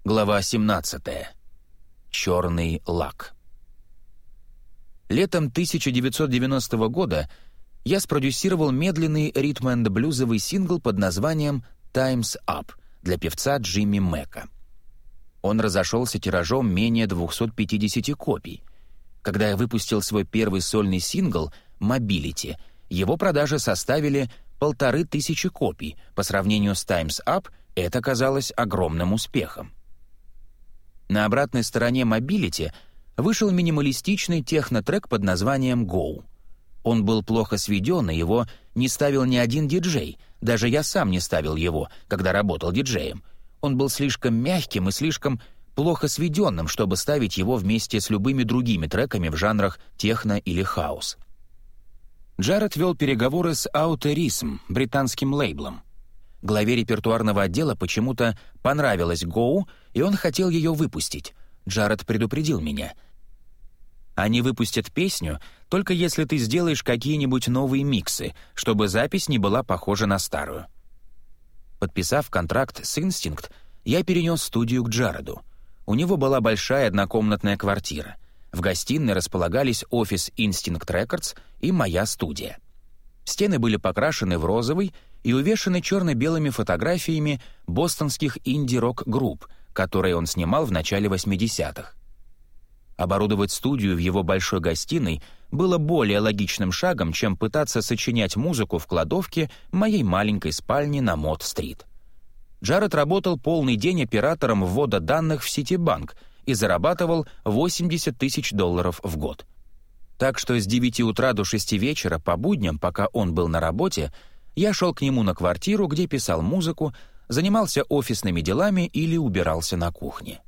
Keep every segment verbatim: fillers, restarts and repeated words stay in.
Глава семнадцатая. Черный лак. Летом тысяча девятьсот девяностого года я спродюсировал медленный ритм-энд-блюзовый сингл под названием «Time's Up» для певца Джимми Мэка. Он разошелся тиражом менее двухсот пятидесяти копий. Когда я выпустил свой первый сольный сингл «Mobility», его продажи составили полторы тысячи копий. По сравнению с «Time's Up» это казалось огромным успехом. На обратной стороне «Mobility» вышел минималистичный техно-трек под названием «Go». Он был плохо сведен, и его не ставил ни один диджей. Даже я сам не ставил его, когда работал диджеем. Он был слишком мягким и слишком плохо сведенным, чтобы ставить его вместе с любыми другими треками в жанрах техно или хаус. Джаред вел переговоры с Outerism, британским лейблом. Главе репертуарного отдела почему-то понравилась «Go», и он хотел ее выпустить. Джаред предупредил меня. Они выпустят песню, только если ты сделаешь какие-нибудь новые миксы, чтобы запись не была похожа на старую. Подписав контракт с Instinct, я перенес студию к Джареду. У него была большая однокомнатная квартира. В гостиной располагались офис Instinct Records и моя студия. Стены были покрашены в розовый и увешаны черно-белыми фотографиями бостонских инди-рок-групп, которые он снимал в начале восьмидесятых. Оборудовать студию в его большой гостиной было более логичным шагом, чем пытаться сочинять музыку в кладовке моей маленькой спальни на Мод-стрит. Джаред работал полный день оператором ввода данных в Ситибанк и зарабатывал восемьдесят тысяч долларов в год. Так что с девяти утра до шести вечера по будням, пока он был на работе, я шел к нему на квартиру, где писал музыку, занимался офисными делами или убирался на кухне.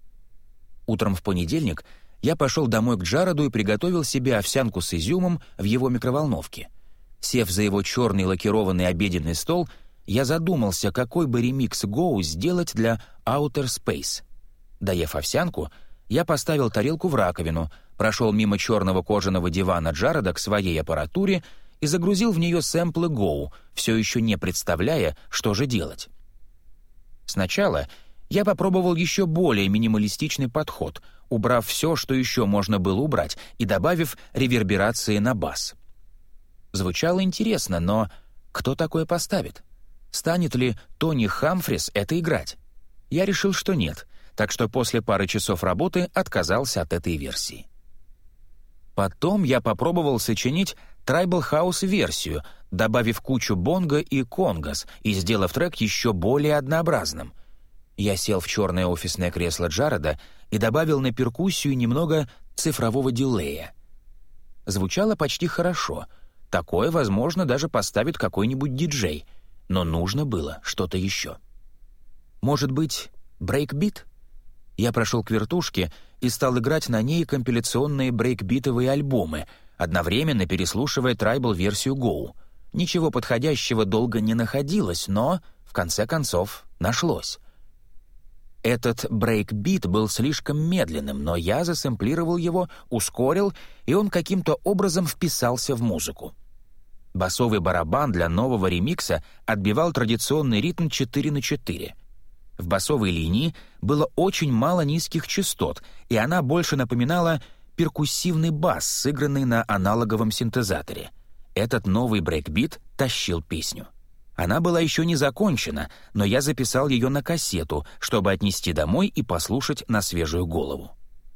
Утром в понедельник я пошел домой к Джареду и приготовил себе овсянку с изюмом в его микроволновке. Сев за его черный лакированный обеденный стол, я задумался, какой бы ремикс «Go» сделать для Outer Space. Доев овсянку, я поставил тарелку в раковину, прошел мимо черного кожаного дивана Джареда к своей аппаратуре и загрузил в нее сэмплы «Go», все еще не представляя, что же делать. Сначала я попробовал еще более минималистичный подход, убрав все, что еще можно было убрать, и добавив реверберации на бас. Звучало интересно, но кто такое поставит? Станет ли Тони Хамфрис это играть? Я решил, что нет, так что после пары часов работы отказался от этой версии. Потом я попробовал сочинить Tribal House-версию, добавив кучу бонго и конгос и сделав трек еще более однообразным. Я сел в черное офисное кресло Джареда и добавил на перкуссию немного цифрового дилея. Звучало почти хорошо. Такое, возможно, даже поставит какой-нибудь диджей, но нужно было что-то еще. Может быть, брейкбит? Я прошел к вертушке и стал играть на ней компиляционные брейкбитовые альбомы, одновременно переслушивая трайбл-версию «Go». Ничего подходящего долго не находилось, но, в конце концов, нашлось. Этот брейкбит был слишком медленным, но я засэмплировал его, ускорил, и он каким-то образом вписался в музыку. Басовый барабан для нового ремикса отбивал традиционный ритм четыре на четыре. В басовой линии было очень мало низких частот, и она больше напоминала перкуссивный бас, сыгранный на аналоговом синтезаторе. Этот новый брейкбит тащил песню. Она была еще не закончена, но я записал ее на кассету, чтобы отнести домой и послушать на свежую голову.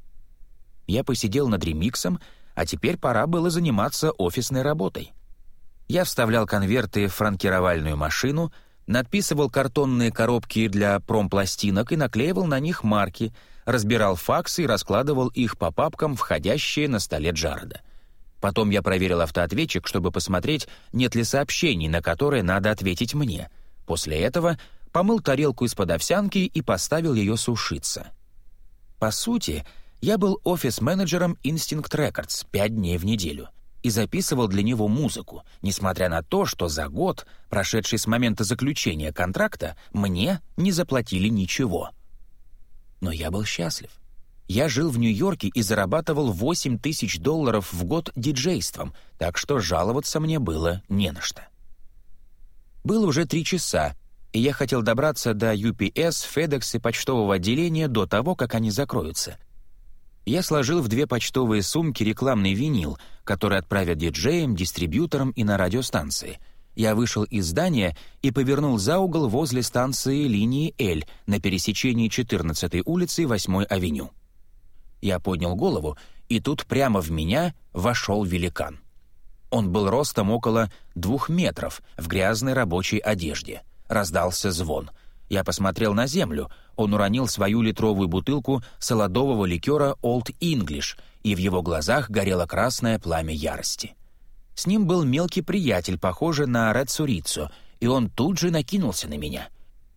Я посидел над ремиксом, а теперь пора было заниматься офисной работой. Я вставлял конверты в франкировальную машину, надписывал картонные коробки для промпластинок и наклеивал на них марки, разбирал факсы и раскладывал их по папкам, входящие на столе Джареда. Потом я проверил автоответчик, чтобы посмотреть, нет ли сообщений, на которые надо ответить мне. После этого помыл тарелку из-под овсянки и поставил ее сушиться. По сути, я был офис-менеджером Instinct Records пять дней в неделю и записывал для него музыку, несмотря на то, что за год, прошедший с момента заключения контракта, мне не заплатили ничего. Но я был счастлив. Я жил в Нью-Йорке и зарабатывал восемь тысяч долларов в год диджейством, так что жаловаться мне было не на что. Было уже три часа, и я хотел добраться до ю пи эс, FedEx и почтового отделения до того, как они закроются. Я сложил в две почтовые сумки рекламный винил, который отправят диджеям, дистрибьюторам и на радиостанции. Я вышел из здания и повернул за угол возле станции линии L на пересечении четырнадцатой улицы и восьмой авеню. Я поднял голову, и тут прямо в меня вошел великан. Он был ростом около двух метров, в грязной рабочей одежде. Раздался звон. Я посмотрел на землю. Он уронил свою литровую бутылку солодового ликера Old English, и в его глазах горело красное пламя ярости. С ним был мелкий приятель, похожий на Рецурицу, и он тут же накинулся на меня.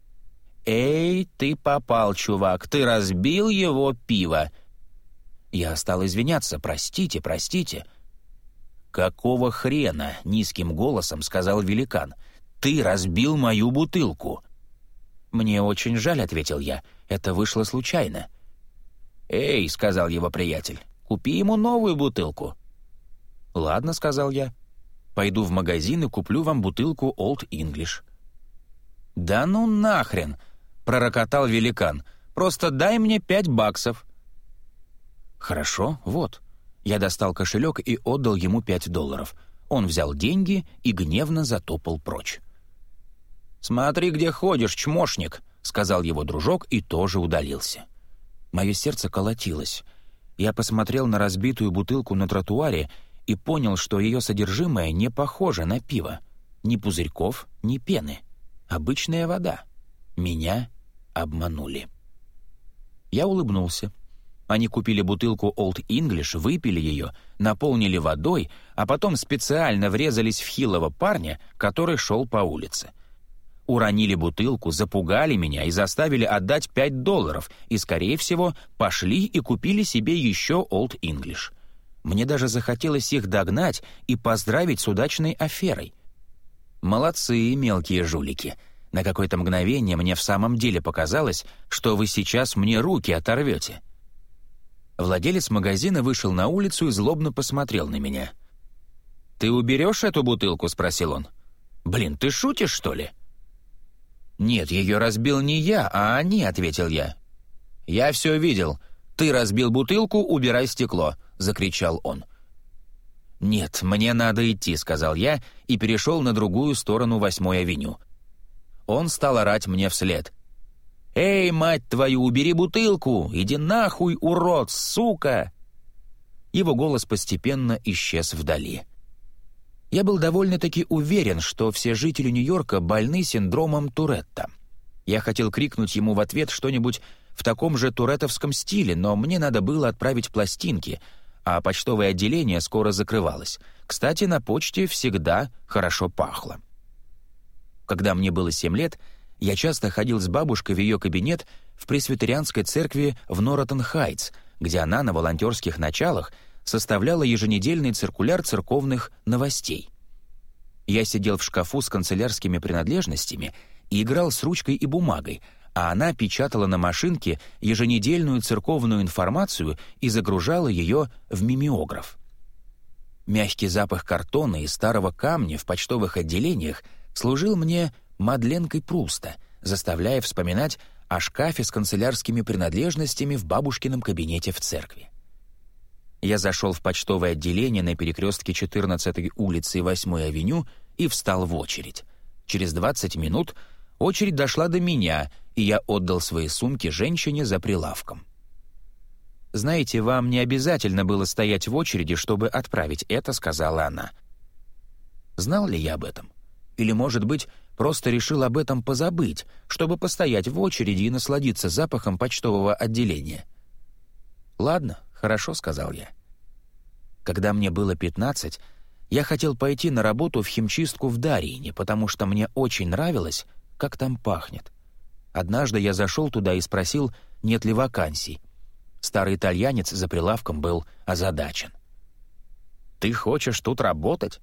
«Эй, ты попал, чувак, ты разбил его пиво!» Я стал извиняться. «Простите, простите». «Какого хрена?» — низким голосом сказал великан. «Ты разбил мою бутылку!» «Мне очень жаль», — ответил я. «Это вышло случайно». «Эй», — сказал его приятель, — «купи ему новую бутылку». «Ладно», — сказал я. «Пойду в магазин и куплю вам бутылку Old English». «Да ну нахрен!» — пророкотал великан. «Просто дай мне пять баксов». «Хорошо, вот». Я достал кошелек и отдал ему пять долларов. Он взял деньги и гневно затопал прочь. «Смотри, где ходишь, чмошник», — сказал его дружок и тоже удалился. Мое сердце колотилось. Я посмотрел на разбитую бутылку на тротуаре и понял, что ее содержимое не похоже на пиво. Ни пузырьков, ни пены. Обычная вода. Меня обманули. Я улыбнулся. Они купили бутылку Old English, выпили ее, наполнили водой, а потом специально врезались в хилого парня, который шел по улице. Уронили бутылку, запугали меня и заставили отдать пять долларов, и, скорее всего, пошли и купили себе еще Old English. Мне даже захотелось их догнать и поздравить с удачной аферой. Молодцы, мелкие жулики. На какое-то мгновение мне в самом деле показалось, что вы сейчас мне руки оторвете. Владелец магазина вышел на улицу и злобно посмотрел на меня. «Ты уберешь эту бутылку?» — спросил он. «Блин, ты шутишь, что ли?» «Нет, ее разбил не я, а они», — ответил я. «Я все видел. Ты разбил бутылку, убирай стекло», — закричал он. «Нет, мне надо идти», — сказал я и перешел на другую сторону восьмой авеню. Он стал орать мне вслед. «Эй, мать твою, убери бутылку! Иди нахуй, урод, сука!» Его голос постепенно исчез вдали. Я был довольно-таки уверен, что все жители Нью-Йорка больны синдромом Туретта. Я хотел крикнуть ему в ответ что-нибудь в таком же туретовском стиле, но мне надо было отправить пластинки, а почтовое отделение скоро закрывалось. Кстати, на почте всегда хорошо пахло. Когда мне было семь лет, я часто ходил с бабушкой в ее кабинет в пресвитерианской церкви в Норотон-Хайтс, где она на волонтерских началах составляла еженедельный циркуляр церковных новостей. Я сидел в шкафу с канцелярскими принадлежностями и играл с ручкой и бумагой, а она печатала на машинке еженедельную церковную информацию и загружала ее в мимеограф. Мягкий запах картона и старого камня в почтовых отделениях служил мне Мадленкой Пруста, заставляя вспоминать о шкафе с канцелярскими принадлежностями в бабушкином кабинете в церкви. Я зашел в почтовое отделение на перекрестке четырнадцатой улицы и восьмой авеню и встал в очередь. Через двадцать минут очередь дошла до меня, и я отдал свои сумки женщине за прилавком. «Знаете, вам не обязательно было стоять в очереди, чтобы отправить это», — сказала она. Знал ли я об этом? Или, может быть, просто решил об этом позабыть, чтобы постоять в очереди и насладиться запахом почтового отделения? «Ладно, хорошо», — сказал я. Когда мне было пятнадцать, я хотел пойти на работу в химчистку в Дарьине, потому что мне очень нравилось, как там пахнет. Однажды я зашел туда и спросил, нет ли вакансий. Старый итальянец за прилавком был озадачен. «Ты хочешь тут работать?»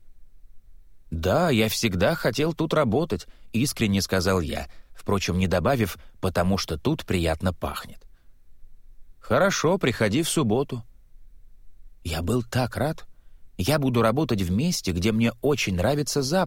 «Да, я всегда хотел тут работать», — искренне сказал я, впрочем, не добавив, потому что тут приятно пахнет. «Хорошо, приходи в субботу». Я был так рад. Я буду работать в месте, где мне очень нравится запах.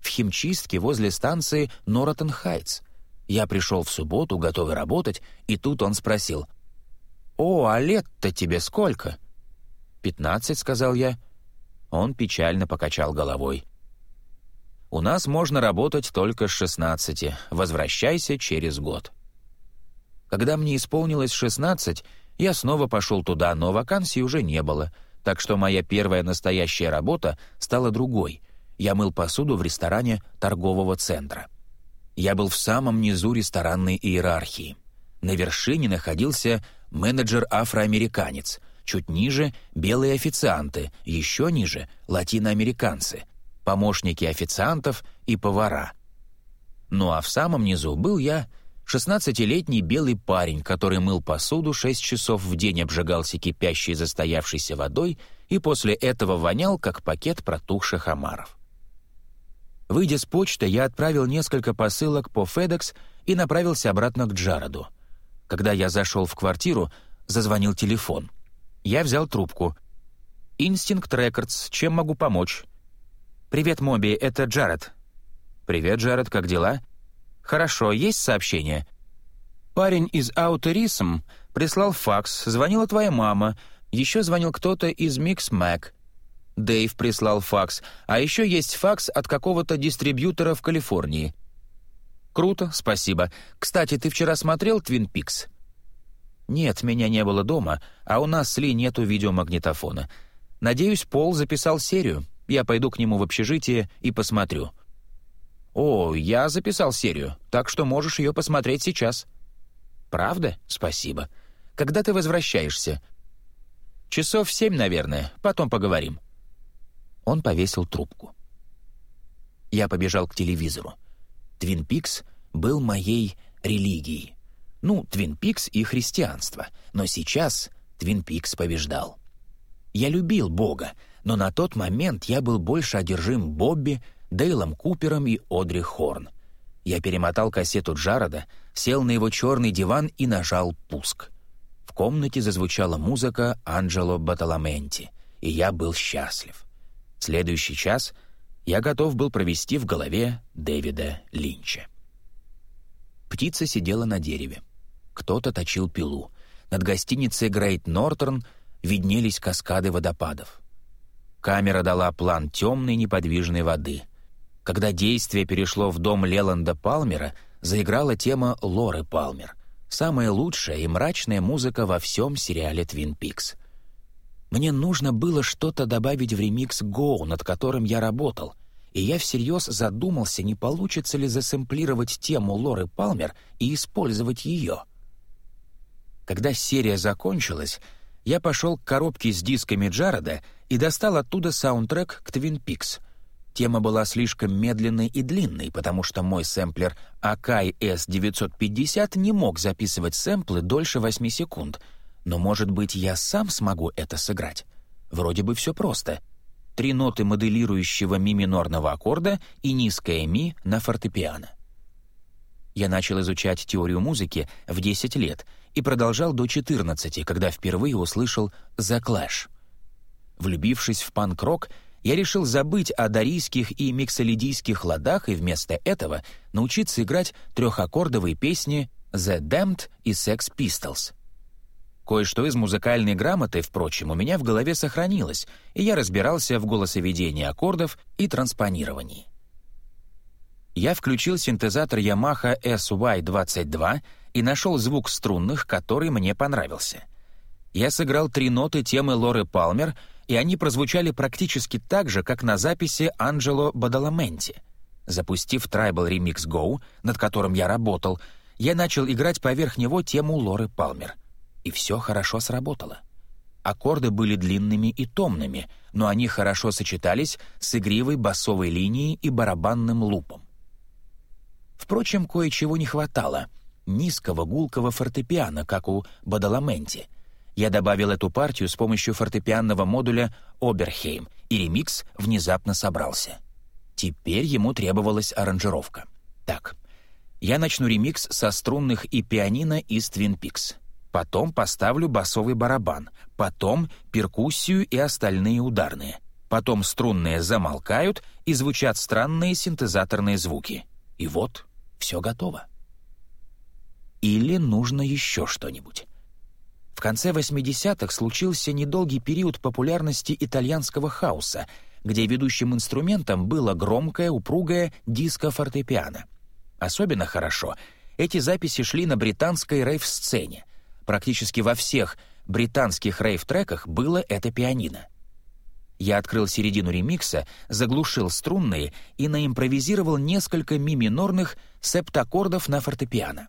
в химчистке возле станции Норотон-Хайтс. Я пришел в субботу, готовый работать, и тут он спросил: «О, а лет-то тебе сколько?» «Пятнадцать», — сказал я. Он печально покачал головой. «У нас можно работать только с шестнадцати. Возвращайся через год». Когда мне исполнилось шестнадцать, я снова пошел туда, но вакансий уже не было, так что моя первая настоящая работа стала другой. Я мыл посуду в ресторане торгового центра. Я был в самом низу ресторанной иерархии. На вершине находился менеджер-афроамериканец, чуть ниже — белые официанты, еще ниже — латиноамериканцы, помощники официантов и повара. Ну а в самом низу был я, шестнадцатилетний белый парень, который мыл посуду шесть часов в день, обжигался кипящей застоявшейся водой и после этого вонял, как пакет протухших омаров. Выйдя с почты, я отправил несколько посылок по FedEx и направился обратно к Джареду. Когда я зашел в квартиру, зазвонил телефон. Я взял трубку. «Instinct Records, чем могу помочь?» «Привет, Моби, это Джаред». «Привет, Джаред, как дела?» «Хорошо, есть сообщение?» «Парень из Outerism прислал факс, звонила твоя мама, еще звонил кто-то из Mixmag. Дэйв прислал факс, а еще есть факс от какого-то дистрибьютора в Калифорнии». «Круто, спасибо. Кстати, ты вчера смотрел «Твин Пикс»?» «Нет, меня не было дома, а у нас с Ли нету видеомагнитофона. Надеюсь, Пол записал серию. Я пойду к нему в общежитие и посмотрю». «О, я записал серию, так что можешь ее посмотреть сейчас». «Правда? Спасибо. Когда ты возвращаешься?» «Часов в семь, наверное. Потом поговорим». Он повесил трубку. Я побежал к телевизору. «Твин Пикс» был моей религией. Ну, «Твин Пикс» и христианство. Но сейчас «Твин Пикс» побеждал. Я любил Бога, но на тот момент я был больше одержим Бобби, Дейлом Купером и Одри Хорн. Я перемотал кассету Джареда, сел на его черный диван и нажал «пуск». В комнате зазвучала музыка Анджело Батталаменти, и я был счастлив. Следующий час я готов был провести в голове Дэвида Линча. Птица сидела на дереве. Кто-то точил пилу. Над гостиницей Грейт Нортерн виднелись каскады водопадов. Камера дала план темной неподвижной воды. Когда действие перешло в дом Леланда Палмера, заиграла тема Лоры Палмер. Самая лучшая и мрачная музыка во всем сериале «Твин Пикс». Мне нужно было что-то добавить в ремикс «Go», над которым я работал, и я всерьез задумался, не получится ли засэмплировать тему Лоры Палмер и использовать ее. Когда серия закончилась, я пошел к коробке с дисками Джареда и достал оттуда саундтрек к «Твин Пикс». Тема была слишком медленной и длинной, потому что мой сэмплер Akai эс девятьсот пятьдесят не мог записывать сэмплы дольше восьми секунд. Но, может быть, я сам смогу это сыграть? Вроде бы все просто. Три ноты моделирующего ми-минорного аккорда и низкое ми на фортепиано. Я начал изучать теорию музыки в десять лет и продолжал до четырнадцати, когда впервые услышал «The Clash». Влюбившись в панк-рок, я решил забыть о дорийских и миксолидийских ладах и вместо этого научиться играть трехаккордовые песни «The Damned» и «Sex Pistols». Кое-что из музыкальной грамоты, впрочем, у меня в голове сохранилось, и я разбирался в голосоведении аккордов и транспонировании. Я включил синтезатор Yamaha эс уай двадцать два и нашел звук струнных, который мне понравился. Я сыграл три ноты темы Лоры Палмер, и они прозвучали практически так же, как на записи Анджело Бадаламенти. Запустив Tribal Remix Go, над которым я работал, я начал играть поверх него тему Лоры Палмер. И все хорошо сработало. Аккорды были длинными и томными, но они хорошо сочетались с игривой басовой линией и барабанным лупом. Впрочем, кое-чего не хватало — низкого гулкого фортепиано, как у Бадаламенти. Я добавил эту партию с помощью фортепианного модуля Oberheim, и ремикс внезапно собрался. Теперь ему требовалась аранжировка. Так, я начну ремикс со струнных и пианино из Twin Peaks. Потом поставлю басовый барабан, потом перкуссию и остальные ударные. потом струнные замолкают и звучат странные синтезаторные звуки. И вот все готово. Или нужно еще что-нибудь. В конце восьмидесятых случился недолгий период популярности итальянского хауса, где ведущим инструментом было громкое, упругое диско-фортепиано. Особенно хорошо эти записи шли на британской рейв-сцене. Практически во всех британских рейв-треках было это пианино. Я открыл середину ремикса, заглушил струнные и наимпровизировал несколько ми-минорных септаккордов на фортепиано.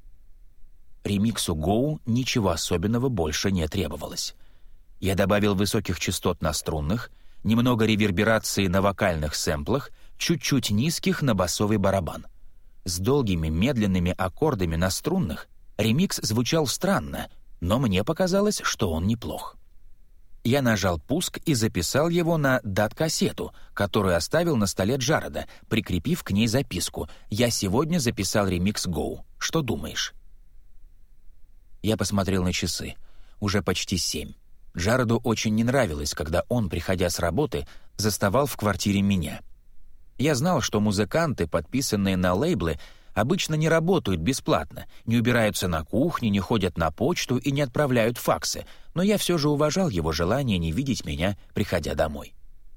Ремиксу «Go» ничего особенного больше не требовалось. Я добавил высоких частот на струнных, немного реверберации на вокальных сэмплах, чуть-чуть низких на басовый барабан. С долгими медленными аккордами на струнных ремикс звучал странно, но мне показалось, что он неплох. Я нажал пуск и записал его на дат-кассету, которую оставил на столе Джареда, прикрепив к ней записку: «Я сегодня записал ремикс «Go». Что думаешь?» Я посмотрел на часы. Уже почти семь. Джареду очень не нравилось, когда он, приходя с работы, заставал в квартире меня. Я знал, что музыканты, подписанные на лейблы, обычно не работают бесплатно, не убираются на кухне, не ходят на почту и не отправляют факсы, но я все же уважал его желание не видеть меня, приходя домой.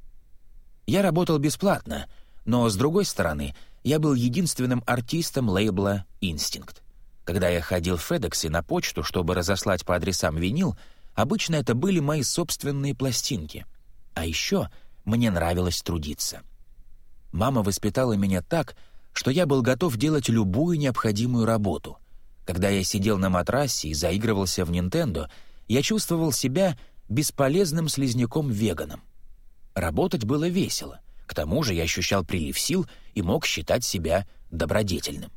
Я работал бесплатно, но, с другой стороны, я был единственным артистом лейбла «Инстинкт». Когда я ходил в FedEx на почту, чтобы разослать по адресам винил, обычно это были мои собственные пластинки. А еще мне нравилось трудиться. Мама воспитала меня так, что я был готов делать любую необходимую работу. Когда я сидел на матрасе и заигрывался в Nintendo, я чувствовал себя бесполезным слизняком-веганом. Работать было весело. К тому же я ощущал прилив сил и мог считать себя добродетельным.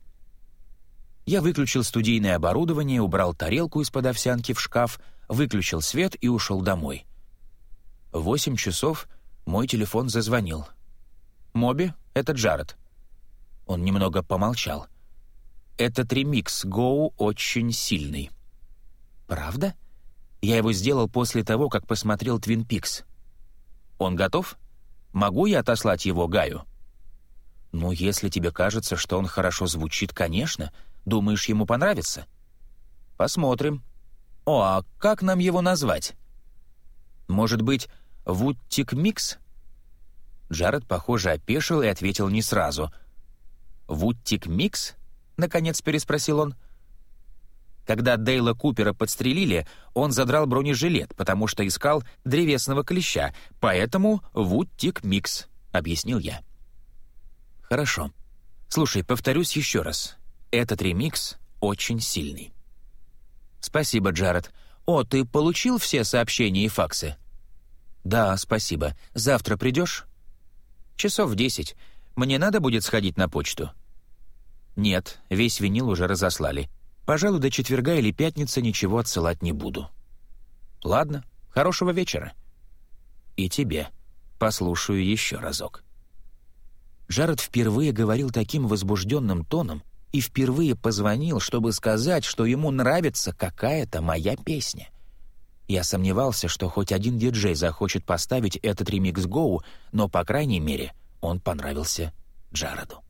Я выключил студийное оборудование, убрал тарелку из-под овсянки в шкаф, выключил свет и ушел домой. В восемь часов мой телефон зазвонил. «Моби, это Джаред». Он немного помолчал. «Этот ремикс «Go» очень сильный». «Правда? Я его сделал после того, как посмотрел «Твин Пикс». Он готов? Могу я отослать его Гаю?» «Ну, если тебе кажется, что он хорошо звучит, конечно. Думаешь, ему понравится?» «Посмотрим. О, а как нам его назвать? Может быть, «Вудтик Микс»?» Джаред, похоже, опешил и ответил не сразу. «Вудтик Микс?» — наконец переспросил он. Когда Дейла Купера подстрелили, он задрал бронежилет, потому что искал древесного клеща, поэтому «Вудтик Микс», — объяснил я. «Хорошо. Слушай, повторюсь еще раз. Этот ремикс очень сильный». «Спасибо, Джаред. О, ты получил все сообщения и факсы?» «Да, спасибо. Завтра придешь?» «Часов в десять. Мне надо будет сходить на почту?» «Нет, весь винил уже разослали. Пожалуй, до четверга или пятницы ничего отсылать не буду». «Ладно, хорошего вечера». «И тебе. Послушаю еще разок». Джаред впервые говорил таким возбужденным тоном и впервые позвонил, чтобы сказать, что ему нравится какая-то моя песня. Я сомневался, что хоть один диджей захочет поставить этот ремикс «Go», но, по крайней мере, он понравился Джареду.